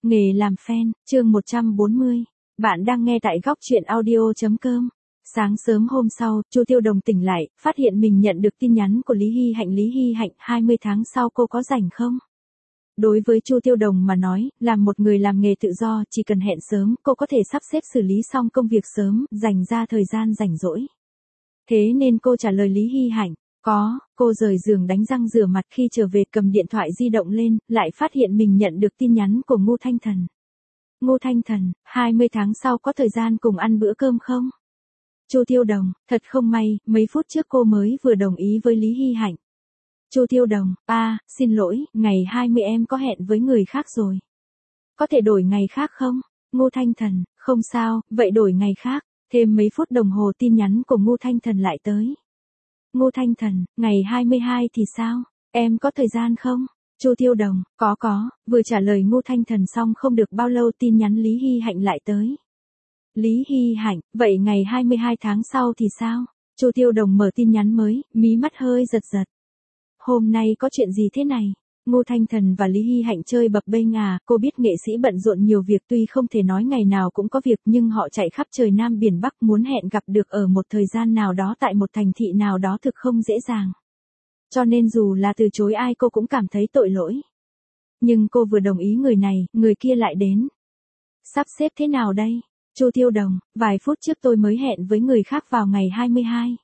Nghề làm fan, chương 140. Bạn đang nghe tại góc truyện audio.com. Sáng sớm hôm sau, Chu Tiêu Đồng tỉnh lại, phát hiện mình nhận được tin nhắn của Lý Hy Hạnh. Lý Hy Hạnh, 20 tháng sau cô có rảnh không? Đối với Chu Tiêu Đồng mà nói, làm một người làm nghề tự do, chỉ cần hẹn sớm, cô có thể sắp xếp xử lý xong công việc sớm, dành ra thời gian rảnh rỗi. Thế nên cô trả lời Lý Hy Hạnh. Có, cô rời giường đánh răng rửa mặt, khi trở về cầm điện thoại di động lên, lại phát hiện mình nhận được tin nhắn của Ngô Thanh Thần. Ngô Thanh Thần, 20 tháng sau có thời gian cùng ăn bữa cơm không? Chu Tiêu Đồng, thật không may, mấy phút trước cô mới vừa đồng ý với Lý Hy Hạnh. Chu Tiêu Đồng, xin lỗi, ngày 20 em có hẹn với người khác rồi. Có thể đổi ngày khác không? Ngô Thanh Thần, không sao, vậy đổi ngày khác. Thêm mấy phút đồng hồ tin nhắn của Ngô Thanh Thần lại tới. Ngô Thanh Thần, ngày 22 thì sao? Em có thời gian không? Chu Tiêu Đồng, có, vừa trả lời Ngô Thanh Thần xong không được bao lâu tin nhắn Lý Hy Hạnh lại tới. Lý Hy Hạnh, vậy ngày 22 tháng sau thì sao? Chu Tiêu Đồng mở tin nhắn mới, mí mắt hơi giật giật. Hôm nay có chuyện gì thế này? Ngô Thanh Thần và Lý Hy Hạnh chơi bập bênh à, cô biết nghệ sĩ bận rộn nhiều việc, tuy không thể nói ngày nào cũng có việc, nhưng họ chạy khắp trời Nam Biển Bắc, muốn hẹn gặp được ở một thời gian nào đó tại một thành thị nào đó thực không dễ dàng. Cho nên dù là từ chối ai cô cũng cảm thấy tội lỗi. Nhưng cô vừa đồng ý người này, người kia lại đến. Sắp xếp thế nào đây? Chu Tiêu Đồng, vài phút trước tôi mới hẹn với người khác vào ngày 22.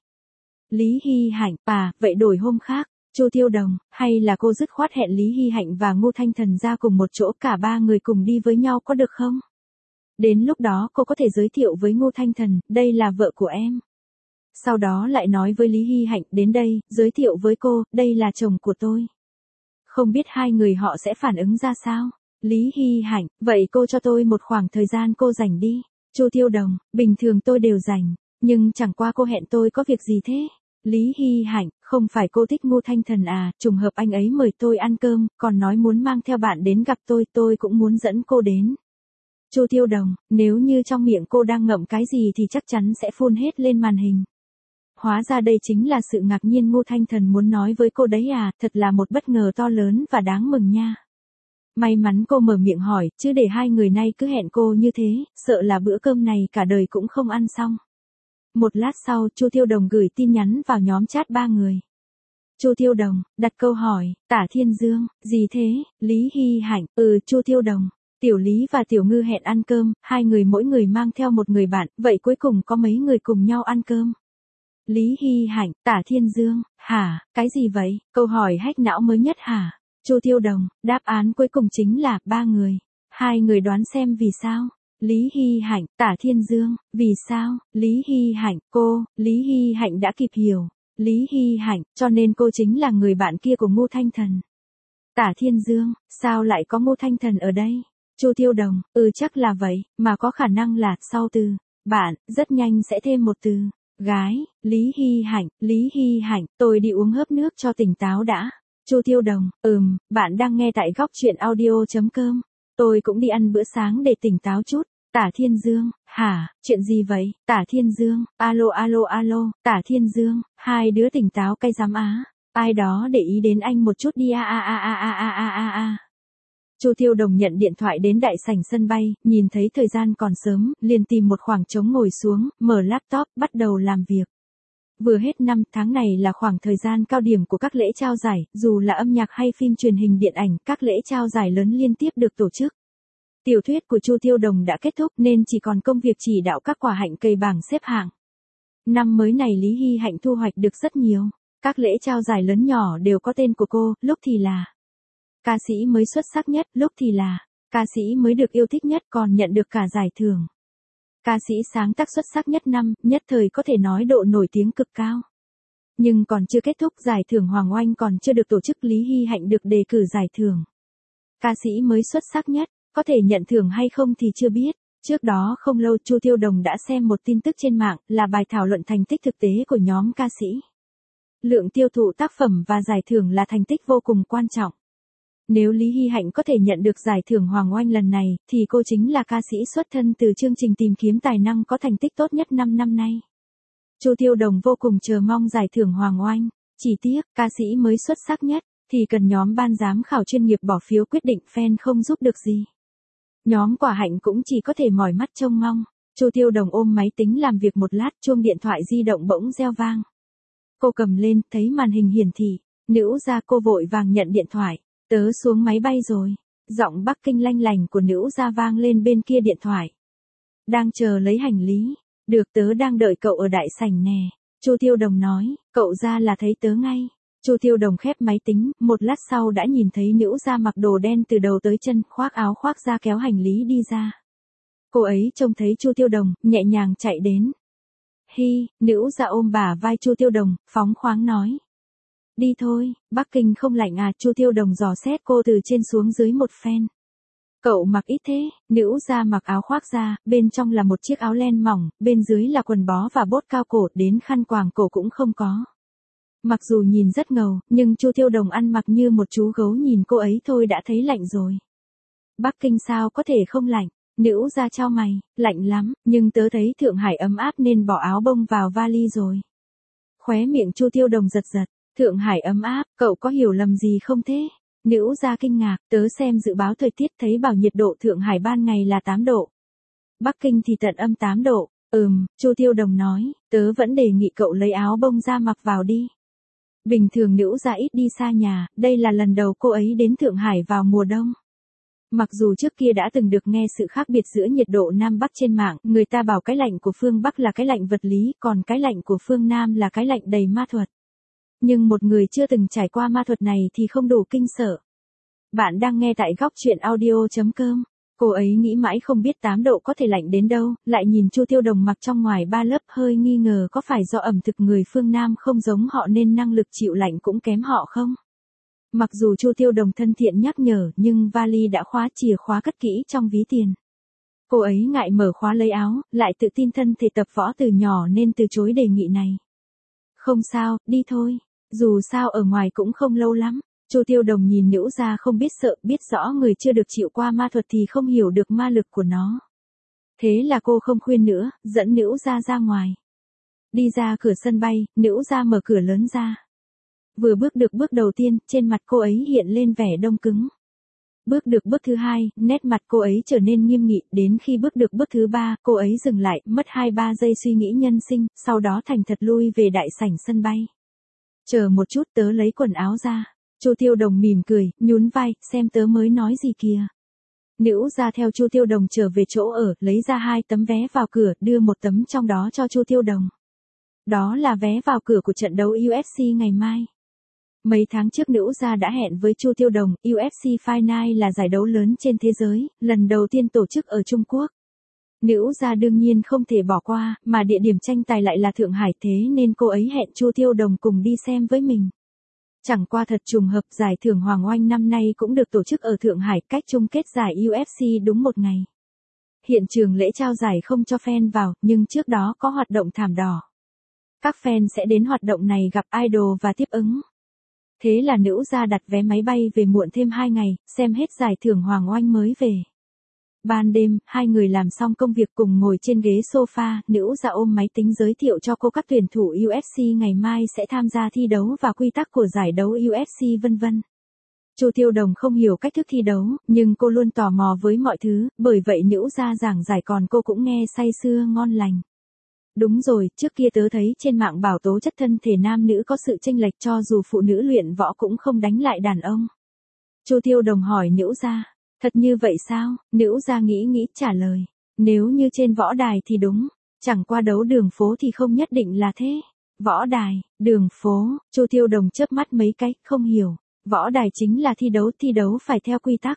Lý Hy Hạnh, vậy đổi hôm khác. Chu Tiêu Đồng, hay là cô dứt khoát hẹn Lý Hy Hạnh và Ngô Thanh Thần ra cùng một chỗ, cả ba người cùng đi với nhau có được không? Đến lúc đó cô có thể giới thiệu với Ngô Thanh Thần, đây là vợ của em. Sau đó lại nói với Lý Hy Hạnh, đến đây, giới thiệu với cô, đây là chồng của tôi. Không biết hai người họ sẽ phản ứng ra sao? Lý Hy Hạnh, vậy cô cho tôi một khoảng thời gian cô rảnh đi. Chu Tiêu Đồng, bình thường tôi đều rảnh, nhưng chẳng qua cô hẹn tôi có việc gì thế? Lý Hy Hạnh, không phải cô thích Ngô Thanh Thần à, trùng hợp anh ấy mời tôi ăn cơm, còn nói muốn mang theo bạn đến gặp tôi cũng muốn dẫn cô đến. Chu Tiêu Đồng, nếu như trong miệng cô đang ngậm cái gì thì chắc chắn sẽ phun hết lên màn hình. Hóa ra đây chính là sự ngạc nhiên Ngô Thanh Thần muốn nói với cô đấy à, thật là một bất ngờ to lớn và đáng mừng nha. May mắn cô mở miệng hỏi, chứ để hai người nay cứ hẹn cô như thế, sợ là bữa cơm này cả đời cũng không ăn xong. Một lát sau, Chu Tiêu Đồng gửi tin nhắn vào nhóm chat ba người. Chu Tiêu Đồng, đặt câu hỏi, Tả Thiên Dương, gì thế? Lý Hy Hạnh, Chu Tiêu Đồng, Tiểu Lý và Tiểu Ngư hẹn ăn cơm, hai người mỗi người mang theo một người bạn, vậy cuối cùng có mấy người cùng nhau ăn cơm? Lý Hy Hạnh, Tả Thiên Dương, hả, cái gì vậy? Câu hỏi hack não mới nhất hả? Chu Tiêu Đồng, đáp án cuối cùng chính là 3 người. Hai người đoán xem vì sao? Lý Hy Hạnh, Tả Thiên Dương, vì sao? Lý Hy Hạnh, cô, Lý Hy Hạnh đã kịp hiểu. Lý Hy Hạnh, cho nên cô chính là người bạn kia của Ngô Thanh Thần. Tả Thiên Dương, sao lại có Ngô Thanh Thần ở đây? Chu Tiêu Đồng, chắc là vậy, mà có khả năng là sau từ bạn, rất nhanh sẽ thêm một từ gái. Lý Hy Hạnh, tôi đi uống hớp nước cho tỉnh táo đã. Chu Tiêu Đồng, bạn đang nghe tại góc truyện audio.com. Tôi cũng đi ăn bữa sáng để tỉnh táo chút. Tả Thiên Dương, hả, chuyện gì vậy? Tả Thiên Dương, alo, Tả Thiên Dương, hai đứa tỉnh táo cay dám á. Ai đó để ý đến anh một chút đi a. Chu Tiêu Đồng nhận điện thoại đến đại sảnh sân bay, nhìn thấy thời gian còn sớm, liền tìm một khoảng trống ngồi xuống, mở laptop, bắt đầu làm việc. Vừa hết năm, tháng này là khoảng thời gian cao điểm của các lễ trao giải, dù là âm nhạc hay phim truyền hình điện ảnh, các lễ trao giải lớn liên tiếp được tổ chức. Tiểu thuyết của Chu Tiêu Đồng đã kết thúc nên chỉ còn công việc chỉ đạo các quả hạnh cây bảng xếp hạng. Năm mới này Lý Hy Hạnh thu hoạch được rất nhiều. Các lễ trao giải lớn nhỏ đều có tên của cô, lúc thì là ca sĩ mới xuất sắc nhất, lúc thì là ca sĩ mới được yêu thích nhất, còn nhận được cả giải thưởng. Ca sĩ sáng tác xuất sắc nhất năm, nhất thời có thể nói độ nổi tiếng cực cao. Nhưng còn chưa kết thúc, giải thưởng Hoàng Oanh còn chưa được tổ chức, Lý Hy Hạnh được đề cử giải thưởng ca sĩ mới xuất sắc nhất. Có thể nhận thưởng hay không thì chưa biết. Trước đó không lâu Chu Tiêu Đồng đã xem một tin tức trên mạng, là bài thảo luận thành tích thực tế của nhóm ca sĩ. Lượng tiêu thụ tác phẩm và giải thưởng là thành tích vô cùng quan trọng. Nếu Lý Hy Hạnh có thể nhận được giải thưởng Hoàng Oanh lần này, thì cô chính là ca sĩ xuất thân từ chương trình tìm kiếm tài năng có thành tích tốt nhất 5 năm nay. Chu Tiêu Đồng vô cùng chờ mong giải thưởng Hoàng Oanh. Chỉ tiếc, ca sĩ mới xuất sắc nhất thì cần nhóm ban giám khảo chuyên nghiệp bỏ phiếu quyết định, fan không giúp được gì. Nhóm Quả Hạnh cũng chỉ có thể mỏi mắt trông mong. Chu Tiêu Đồng ôm máy tính làm việc một lát, chuông điện thoại di động bỗng reo vang. Cô cầm lên, thấy màn hình hiển thị. Nữ gia, cô vội vàng nhận điện thoại. Tớ xuống máy bay rồi. Giọng Bắc Kinh lanh lành của nữ gia vang lên bên kia điện thoại. Đang chờ lấy hành lý. Được, tớ đang đợi cậu ở đại sảnh nè. Chu Tiêu Đồng nói, cậu ra là thấy tớ ngay. Chu Tiêu Đồng khép máy tính, một lát sau đã nhìn thấy nữ gia mặc đồ đen từ đầu tới chân, khoác áo khoác ra kéo hành lý đi ra. Cô ấy trông thấy Chu Tiêu Đồng, nhẹ nhàng chạy đến. Hi, nữ gia ôm bả vai Chu Tiêu Đồng, phóng khoáng nói. Đi thôi, Bắc Kinh không lạnh à? Chu Tiêu Đồng dò xét cô từ trên xuống dưới một phen. Cậu mặc ít thế. Nữ gia mặc áo khoác ra, bên trong là một chiếc áo len mỏng, bên dưới là quần bó và bốt cao cổ, đến khăn quàng cổ cũng không có. Mặc dù nhìn rất ngầu, nhưng Chu Tiêu Đồng ăn mặc như một chú gấu, nhìn cô ấy thôi đã thấy lạnh rồi. Bắc Kinh sao có thể không lạnh? Nữ gia chau mày, lạnh lắm, nhưng tớ thấy Thượng Hải ấm áp nên bỏ áo bông vào vali rồi. Khóe miệng Chu Tiêu Đồng giật giật, Thượng Hải ấm áp, cậu có hiểu lầm gì không thế? Nữ gia kinh ngạc, tớ xem dự báo thời tiết thấy bảo nhiệt độ Thượng Hải ban ngày là 8 độ. Bắc Kinh thì tận âm 8 độ, Chu Tiêu Đồng nói, tớ vẫn đề nghị cậu lấy áo bông ra mặc vào đi. Bình thường nữ gia ít đi xa nhà, đây là lần đầu cô ấy đến Thượng Hải vào mùa đông. Mặc dù trước kia đã từng được nghe sự khác biệt giữa nhiệt độ Nam Bắc trên mạng, người ta bảo cái lạnh của phương Bắc là cái lạnh vật lý, còn cái lạnh của phương Nam là cái lạnh đầy ma thuật. Nhưng một người chưa từng trải qua ma thuật này thì không đủ kinh sợ. Bạn đang nghe tại góc truyện audio.com. Cô ấy nghĩ mãi không biết 8 độ có thể lạnh đến đâu, lại nhìn Chu Tiêu Đồng mặc trong ngoài 3 lớp, hơi nghi ngờ có phải do ẩm thực người phương Nam không giống họ nên năng lực chịu lạnh cũng kém họ không? Mặc dù Chu Tiêu Đồng thân thiện nhắc nhở, nhưng vali đã khóa, chìa khóa cất kỹ trong ví tiền. Cô ấy ngại mở khóa lấy áo, lại tự tin thân thể tập võ từ nhỏ nên từ chối đề nghị này. Không sao, đi thôi. Dù sao ở ngoài cũng không lâu lắm. Chu Tiêu Đồng nhìn nữ gia không biết sợ, biết rõ người chưa được chịu qua ma thuật thì không hiểu được ma lực của nó. Thế là cô không khuyên nữa, dẫn nữ gia ra ngoài. Đi ra cửa sân bay, nữ gia mở cửa lớn ra. Vừa bước được bước đầu tiên, trên mặt cô ấy hiện lên vẻ đông cứng. Bước được bước thứ hai, nét mặt cô ấy trở nên nghiêm nghị, đến khi bước được bước thứ ba, cô ấy dừng lại, mất 2-3 giây suy nghĩ nhân sinh, sau đó thành thật lui về đại sảnh sân bay. Chờ một chút, tớ lấy quần áo ra. Chu Tiêu Đồng mỉm cười, nhún vai, xem tớ mới nói gì kìa. Nữ gia theo Chu Tiêu Đồng trở về chỗ ở, lấy ra 2 tấm vé vào cửa, đưa một tấm trong đó cho Chu Tiêu Đồng. Đó là vé vào cửa của trận đấu UFC ngày mai. Mấy tháng trước nữ gia đã hẹn với Chu Tiêu Đồng, UFC Fight Night là giải đấu lớn trên thế giới, lần đầu tiên tổ chức ở Trung Quốc. Nữ gia đương nhiên không thể bỏ qua, mà địa điểm tranh tài lại là Thượng Hải, thế nên cô ấy hẹn Chu Tiêu Đồng cùng đi xem với mình. Chẳng qua thật trùng hợp, giải thưởng Hoàng Oanh năm nay cũng được tổ chức ở Thượng Hải, cách chung kết giải UFC đúng một ngày. Hiện trường lễ trao giải không cho fan vào, nhưng trước đó có hoạt động thảm đỏ. Các fan sẽ đến hoạt động này gặp idol và tiếp ứng. Thế là nữ gia đặt vé máy bay về muộn thêm 2 ngày, xem hết giải thưởng Hoàng Oanh mới về. Ban đêm, hai người làm xong công việc cùng ngồi trên ghế sofa, nữ gia ôm máy tính giới thiệu cho cô các tuyển thủ UFC ngày mai sẽ tham gia thi đấu và quy tắc của giải đấu UFC vân vân. Chu Tiêu Đồng không hiểu cách thức thi đấu, nhưng cô luôn tò mò với mọi thứ, bởi vậy nữ gia giảng giải còn cô cũng nghe say sưa ngon lành. Đúng rồi, trước kia tớ thấy trên mạng bảo tố chất thân thể nam nữ có sự chênh lệch, cho dù phụ nữ luyện võ cũng không đánh lại đàn ông. Chu Tiêu Đồng hỏi nữ gia. Thật như vậy sao? Nữ gia nghĩ trả lời. Nếu như trên võ đài thì đúng, chẳng qua đấu đường phố thì không nhất định là thế. Võ đài, đường phố, Chu Tiêu Đồng chớp mắt mấy cái, không hiểu. Võ đài chính là thi đấu phải theo quy tắc.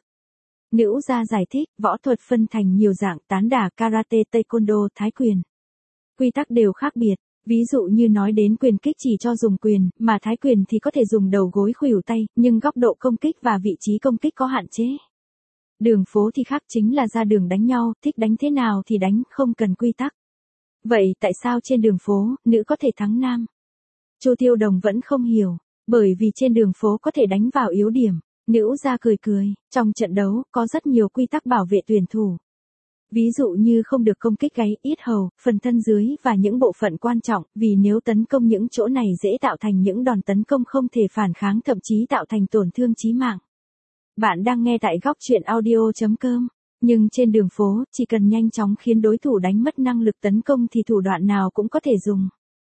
Nữ gia giải thích, võ thuật phân thành nhiều dạng, tán đả, karate, taekwondo, thái quyền. Quy tắc đều khác biệt. Ví dụ như nói đến quyền kích chỉ cho dùng quyền, mà thái quyền thì có thể dùng đầu gối khuỷu tay, nhưng góc độ công kích và vị trí công kích có hạn chế. Đường phố thì khác, chính là ra đường đánh nhau, thích đánh thế nào thì đánh, không cần quy tắc. Vậy tại sao trên đường phố, nữ có thể thắng nam? Chu Tiêu Đồng vẫn không hiểu, bởi vì trên đường phố có thể đánh vào yếu điểm. Nữ gia cười cười, trong trận đấu, có rất nhiều quy tắc bảo vệ tuyển thủ. Ví dụ như không được công kích gáy, yết hầu, phần thân dưới và những bộ phận quan trọng, vì nếu tấn công những chỗ này dễ tạo thành những đòn tấn công không thể phản kháng, thậm chí tạo thành tổn thương chí mạng. Bạn đang nghe tại góc truyện audio.com. Nhưng trên đường phố, chỉ cần nhanh chóng khiến đối thủ đánh mất năng lực tấn công thì thủ đoạn nào cũng có thể dùng.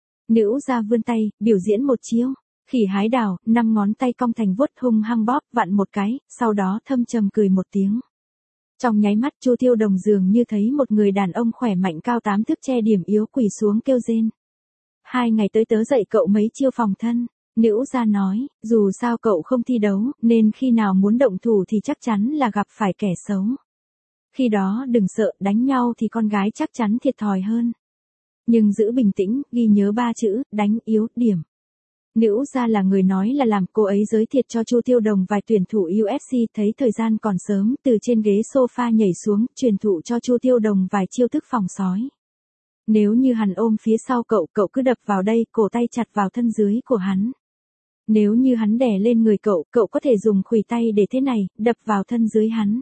Nữ gia vươn tay, biểu diễn một chiêu. Khỉ hái đào, 5 ngón tay cong thành vuốt hung hăng bóp vặn một cái, sau đó thâm trầm cười một tiếng. Trong nháy mắt Chu Tiêu Đồng dường như thấy một người đàn ông khỏe mạnh cao 8 thước che điểm yếu quỳ xuống kêu rên. 2 ngày tới tớ dạy cậu mấy chiêu phòng thân. Nữ gia nói, dù sao cậu không thi đấu, nên khi nào muốn động thủ thì chắc chắn là gặp phải kẻ xấu. Khi đó đừng sợ, đánh nhau thì con gái chắc chắn thiệt thòi hơn. Nhưng giữ bình tĩnh, ghi nhớ 3 chữ, đánh yếu, điểm. Nữ gia là người nói là làm, cô ấy giới thiệu cho Chu Tiêu Đồng vài tuyển thủ UFC, thấy thời gian còn sớm, từ trên ghế sofa nhảy xuống, truyền thụ cho Chu Tiêu Đồng vài chiêu thức phòng sói. Nếu như hắn ôm phía sau cậu, cậu cứ đập vào đây, cổ tay chặt vào thân dưới của hắn. Nếu như hắn đè lên người cậu, cậu có thể dùng khuỷu tay để thế này, đập vào thân dưới hắn.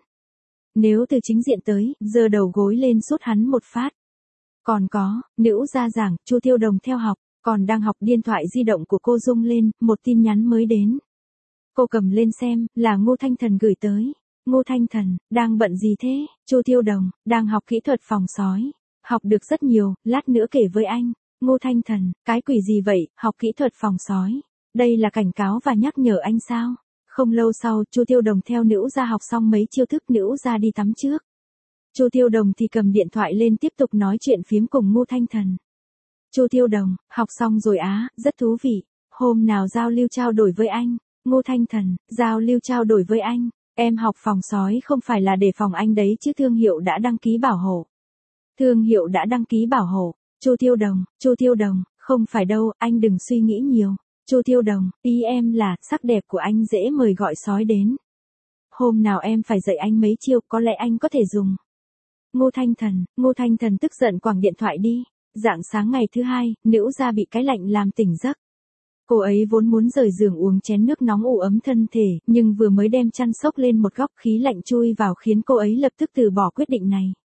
Nếu từ chính diện tới, giơ đầu gối lên sút hắn một phát. Còn có, nữ gia giảng, Chu Tiêu Đồng theo học, còn đang học, điện thoại di động của cô rung lên, một tin nhắn mới đến. Cô cầm lên xem, là Ngô Thanh Thần gửi tới. Ngô Thanh Thần, đang bận gì thế? Chu Tiêu Đồng, đang học kỹ thuật phòng sói. Học được rất nhiều, lát nữa kể với anh. Ngô Thanh Thần, cái quỷ gì vậy, học kỹ thuật phòng sói. Đây là cảnh cáo và nhắc nhở anh sao? Không lâu sau, Chu Tiêu Đồng theo nữ gia học xong mấy chiêu thức, nữ gia đi tắm trước. Chu Tiêu Đồng thì cầm điện thoại lên tiếp tục nói chuyện phiếm cùng Ngô Thanh Thần. Chu Tiêu Đồng, học xong rồi á, rất thú vị. Hôm nào giao lưu trao đổi với anh. Ngô Thanh Thần, giao lưu trao đổi với anh. Em học phòng sói không phải là để phòng anh đấy chứ, thương hiệu đã đăng ký bảo hộ. Thương hiệu đã đăng ký bảo hộ. Chu Tiêu Đồng, không phải đâu, anh đừng suy nghĩ nhiều. Chu Tiêu Đồng, ý em là, sắc đẹp của anh dễ mời gọi sói đến. Hôm nào em phải dạy anh mấy chiêu, có lẽ anh có thể dùng. Ngô Thanh Thần tức giận quẳng điện thoại đi. Rạng sáng ngày thứ hai, nữ gia bị cái lạnh làm tỉnh giấc. Cô ấy vốn muốn rời giường uống chén nước nóng ủ ấm thân thể, nhưng vừa mới đem chăn xốc lên một góc, khí lạnh chui vào khiến cô ấy lập tức từ bỏ quyết định này.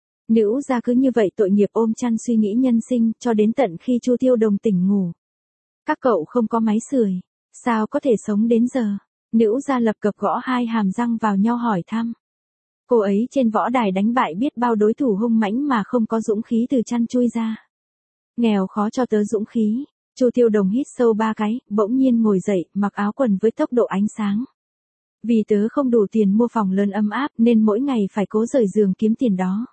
Nữ gia cứ như vậy tội nghiệp ôm chăn suy nghĩ nhân sinh, cho đến tận khi Chu Tiêu Đồng tỉnh ngủ. Các cậu không có máy sưởi, sao có thể sống đến giờ? Nữ gia lập cập gõ hai hàm răng vào nhau hỏi thăm. Cô ấy trên võ đài đánh bại biết bao đối thủ hung mãnh mà không có dũng khí từ chăn chui ra. Nghèo khó cho tớ dũng khí. Chu Tiêu Đồng hít sâu 3 cái, bỗng nhiên ngồi dậy, mặc áo quần với tốc độ ánh sáng. Vì tớ không đủ tiền mua phòng lớn ấm áp nên mỗi ngày phải cố rời giường kiếm tiền đó.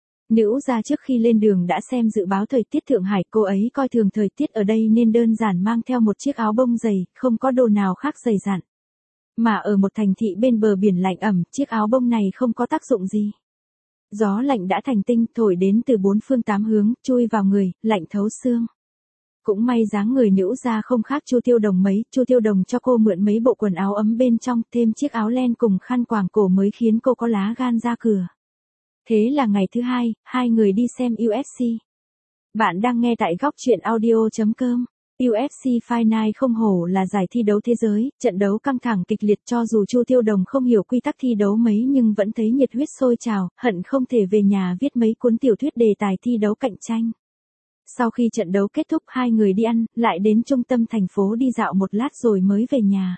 Nữ gia trước khi lên đường đã xem dự báo thời tiết Thượng Hải, cô ấy coi thường thời tiết ở đây nên đơn giản mang theo một chiếc áo bông dày, không có đồ nào khác dày dặn. Mà ở một thành thị bên bờ biển lạnh ẩm, chiếc áo bông này không có tác dụng gì. Gió lạnh đã thành tinh, thổi đến từ 4 phương 8 hướng, chui vào người, lạnh thấu xương. Cũng may dáng người nữ gia không khác Chu Tiêu Đồng mấy, Chu Tiêu Đồng cho cô mượn mấy bộ quần áo ấm bên trong, thêm chiếc áo len cùng khăn quàng cổ mới khiến cô có lá gan ra cửa. Thế là ngày thứ hai, hai người đi xem UFC. Bạn đang nghe tại góc truyện audio.com. UFC Fight Night không hổ là giải thi đấu thế giới, trận đấu căng thẳng kịch liệt, cho dù Chu Tiêu Đồng không hiểu quy tắc thi đấu mấy nhưng vẫn thấy nhiệt huyết sôi trào, hận không thể về nhà viết mấy cuốn tiểu thuyết đề tài thi đấu cạnh tranh. Sau khi trận đấu kết thúc, hai người đi ăn, lại đến trung tâm thành phố đi dạo một lát rồi mới về nhà.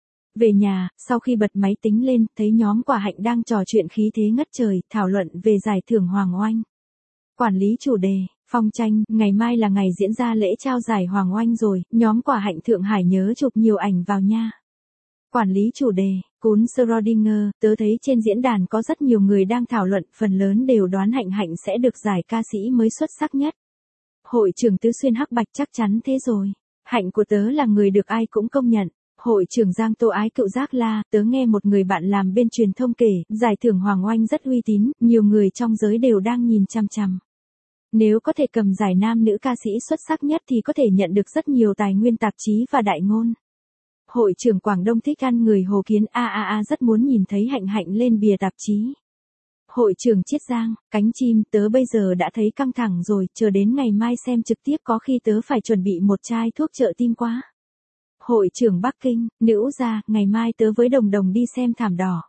Về nhà, sau khi bật máy tính lên, thấy nhóm Quả Hạnh đang trò chuyện khí thế ngất trời, thảo luận về giải thưởng Hoàng Oanh. Quản lý chủ đề, Phong Tranh, ngày mai là ngày diễn ra lễ trao giải Hoàng Oanh rồi, nhóm Quả Hạnh Thượng Hải nhớ chụp nhiều ảnh vào nha. Quản lý chủ đề, Cún Schrödinger, tớ thấy trên diễn đàn có rất nhiều người đang thảo luận, phần lớn đều đoán Hạnh Hạnh sẽ được giải ca sĩ mới xuất sắc nhất. Hội trưởng Tứ Xuyên Hắc Bạch chắc chắn thế rồi. Hạnh của tớ là người được ai cũng công nhận. Hội trưởng Giang Tô Ái Cựu Giác La, tớ nghe một người bạn làm bên truyền thông kể, giải thưởng Hoàng Oanh rất uy tín, nhiều người trong giới đều đang nhìn chằm chằm. Nếu có thể cầm giải nam nữ ca sĩ xuất sắc nhất thì có thể nhận được rất nhiều tài nguyên tạp chí và đại ngôn. Hội trưởng Quảng Đông thích ăn người Hồ Kiến rất muốn nhìn thấy Hạnh Hạnh lên bìa tạp chí. Hội trưởng Chiết Giang, cánh chim, tớ bây giờ đã thấy căng thẳng rồi, chờ đến ngày mai xem trực tiếp có khi tớ phải chuẩn bị một chai thuốc trợ tim quá. Hội trưởng Bắc Kinh, nữ gia, ngày mai tớ với Đồng Đồng đi xem Thảm Đỏ.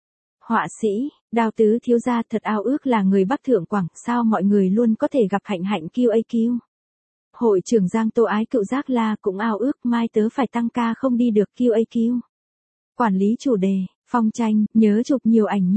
Họa sĩ, Đào Tứ thiếu gia, thật ao ước là người Bắc Thượng Quảng, sao mọi người luôn có thể gặp Hạnh Hạnh QAQ. Hội trưởng Giang Tô Ái Cựu Giác La cũng ao ước mai tớ phải tăng ca không đi được QAQ. Quản lý chủ đề, Phong Tranh, nhớ chụp nhiều ảnh nha.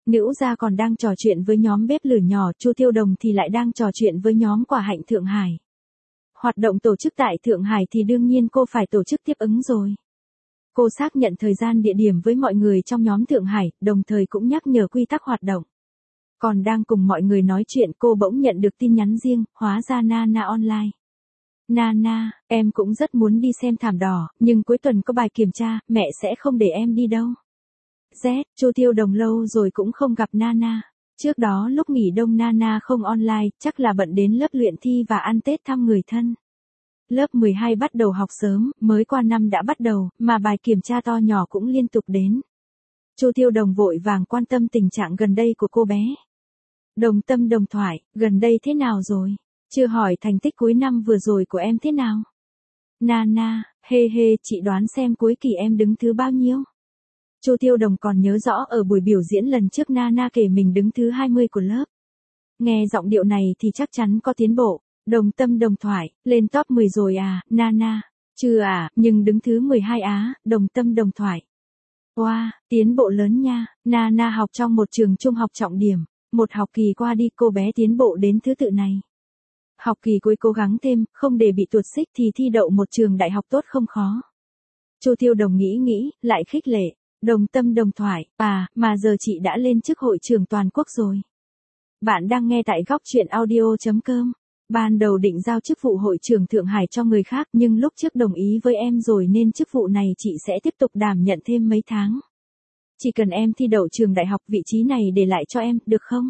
Nữ gia còn đang trò chuyện với nhóm bếp lửa nhỏ, Chu Tiêu Đồng thì lại đang trò chuyện với nhóm quả hạnh Thượng Hải. Hoạt động tổ chức tại Thượng Hải thì đương nhiên cô phải tổ chức tiếp ứng rồi. Cô xác nhận thời gian địa điểm với mọi người trong nhóm Thượng Hải, đồng thời cũng nhắc nhở quy tắc hoạt động. Còn đang cùng mọi người nói chuyện cô bỗng nhận được tin nhắn riêng, hóa ra Nana online. Nana, em cũng rất muốn đi xem Thảm Đỏ, nhưng cuối tuần có bài kiểm tra, mẹ sẽ không để em đi đâu. Z, Chu Tiêu Đồng lâu rồi cũng không gặp Nana. Trước đó lúc nghỉ đông Nana không online, chắc là bận đến lớp luyện thi và ăn Tết thăm người thân. Lớp 12 bắt đầu học sớm, mới qua năm đã bắt đầu, mà bài kiểm tra to nhỏ cũng liên tục đến. Chu Tiêu Đồng vội vàng quan tâm tình trạng gần đây của cô bé. Đồng tâm đồng thoại, gần đây thế nào rồi? Chưa hỏi thành tích cuối năm vừa rồi của em thế nào? Nana, hê, chị đoán xem cuối kỳ em đứng thứ bao nhiêu? Chu Tiêu Đồng còn nhớ rõ ở buổi biểu diễn lần trước Nana kể mình đứng thứ 20 của lớp. Nghe giọng điệu này thì chắc chắn có tiến bộ. Đồng tâm đồng thoại, lên top 10 rồi à, Nana? Chưa à, nhưng đứng thứ 12 á, đồng tâm đồng thoại. Wow, tiến bộ lớn nha. Nana học trong một trường trung học trọng điểm. Một học kỳ qua đi cô bé tiến bộ đến thứ tự này. Học kỳ cuối cố gắng thêm, không để bị tuột xích thì thi đậu một trường đại học tốt không khó. Chu Tiêu Đồng nghĩ, lại khích lệ. Đồng tâm đồng thoại, mà giờ chị đã lên chức hội trưởng toàn quốc rồi. Bạn đang nghe tại góc truyện audio.com. Ban đầu định giao chức vụ hội trưởng Thượng Hải cho người khác nhưng lúc trước đồng ý với em rồi nên chức vụ này chị sẽ tiếp tục đảm nhận thêm mấy tháng. Chỉ cần em thi đậu trường đại học vị trí này để lại cho em, được không?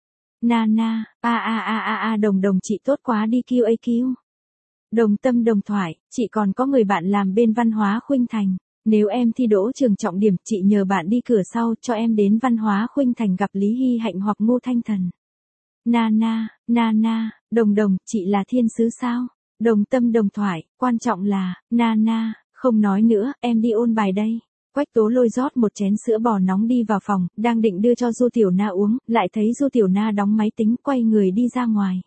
Nana, đồng chị tốt quá đi QAQ. Đồng tâm đồng thoại, chị còn có người bạn làm bên văn hóa Khuynh Thành. Nếu em thi đỗ trường trọng điểm, chị nhờ bạn đi cửa sau cho em đến văn hóa Khuynh Thành gặp Lý Hy Hạnh hoặc Ngô Thanh Thần. Nana, đồng, chị là thiên sứ sao? Đồng tâm đồng thoại, quan trọng là, Nana, không nói nữa, em đi ôn bài đây. Quách Tố Lôi rót một chén sữa bò nóng đi vào phòng, đang định đưa cho Du Tiểu Na uống, lại thấy Du Tiểu Na đóng máy tính quay người đi ra ngoài.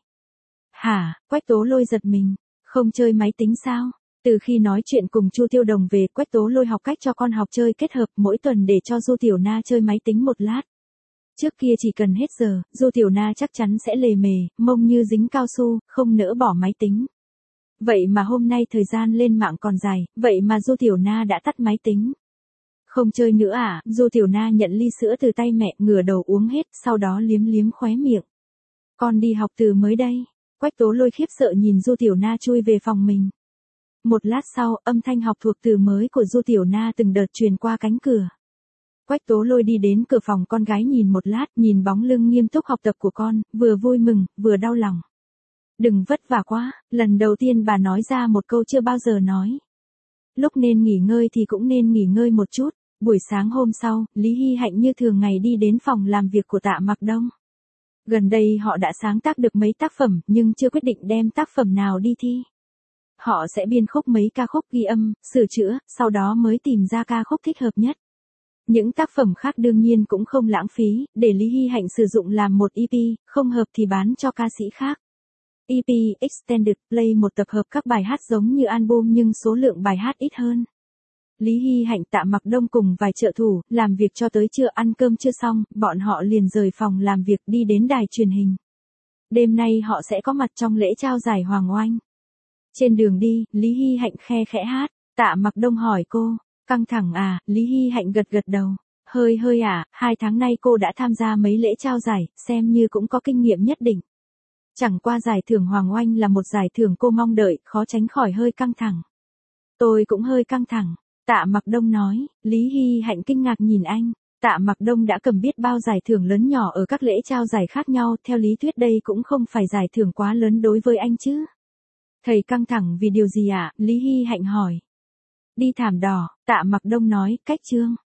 Hả, Quách Tố Lôi giật mình, không chơi máy tính sao? Từ khi nói chuyện cùng Chu Tiêu Đồng về, Quách Tố Lôi học cách cho con học chơi kết hợp mỗi tuần để cho Du Tiểu Na chơi máy tính một lát. Trước kia chỉ cần hết giờ, Du Tiểu Na chắc chắn sẽ lề mề, mông như dính cao su, không nỡ bỏ máy tính. Vậy mà hôm nay thời gian lên mạng còn dài, vậy mà Du Tiểu Na đã tắt máy tính. Không chơi nữa à? Du Tiểu Na nhận ly sữa từ tay mẹ, ngửa đầu uống hết, sau đó liếm khóe miệng. Con đi học từ mới đây. Quách Tố Lôi khiếp sợ nhìn Du Tiểu Na chui về phòng mình. Một lát sau, âm thanh học thuộc từ mới của Du Tiểu Na từng đợt truyền qua cánh cửa. Quách Tố Lôi đi đến cửa phòng con gái nhìn một lát, nhìn bóng lưng nghiêm túc học tập của con, vừa vui mừng, vừa đau lòng. Đừng vất vả quá, lần đầu tiên bà nói ra một câu chưa bao giờ nói. Lúc nên nghỉ ngơi thì cũng nên nghỉ ngơi một chút. Buổi sáng hôm sau, Lý Hy Hạnh như thường ngày đi đến phòng làm việc của Tạ Mặc Đông. Gần đây họ đã sáng tác được mấy tác phẩm nhưng chưa quyết định đem tác phẩm nào đi thi. Họ sẽ biên khúc mấy ca khúc ghi âm, sửa chữa, sau đó mới tìm ra ca khúc thích hợp nhất. Những tác phẩm khác đương nhiên cũng không lãng phí, để Lý Hy Hạnh sử dụng làm một EP, không hợp thì bán cho ca sĩ khác. EP Extended Play một tập hợp các bài hát giống như album nhưng số lượng bài hát ít hơn. Lý Hy Hạnh Tạ Mặc Đông cùng vài trợ thủ, làm việc cho tới trưa ăn cơm chưa xong, bọn họ liền rời phòng làm việc đi đến đài truyền hình. Đêm nay họ sẽ có mặt trong lễ trao giải Hoàng Oanh. Trên đường đi, Lý Hy Hạnh khe khẽ hát, Tạ Mặc Đông hỏi cô, căng thẳng à, Lý Hy Hạnh gật đầu, hơi à, 2 tháng nay cô đã tham gia mấy lễ trao giải, xem như cũng có kinh nghiệm nhất định. Chẳng qua giải thưởng Hoàng Oanh là một giải thưởng cô mong đợi, khó tránh khỏi hơi căng thẳng. Tôi cũng hơi căng thẳng. Tạ Mặc Đông nói, Lý Hy Hạnh kinh ngạc nhìn anh. Tạ Mặc Đông đã cầm biết bao giải thưởng lớn nhỏ ở các lễ trao giải khác nhau, theo lý thuyết đây cũng không phải giải thưởng quá lớn đối với anh chứ. Thầy căng thẳng vì điều gì ạ? Lý Hy Hạnh hỏi. Đi Thảm Đỏ, Tạ Mặc Đông nói, cách chương.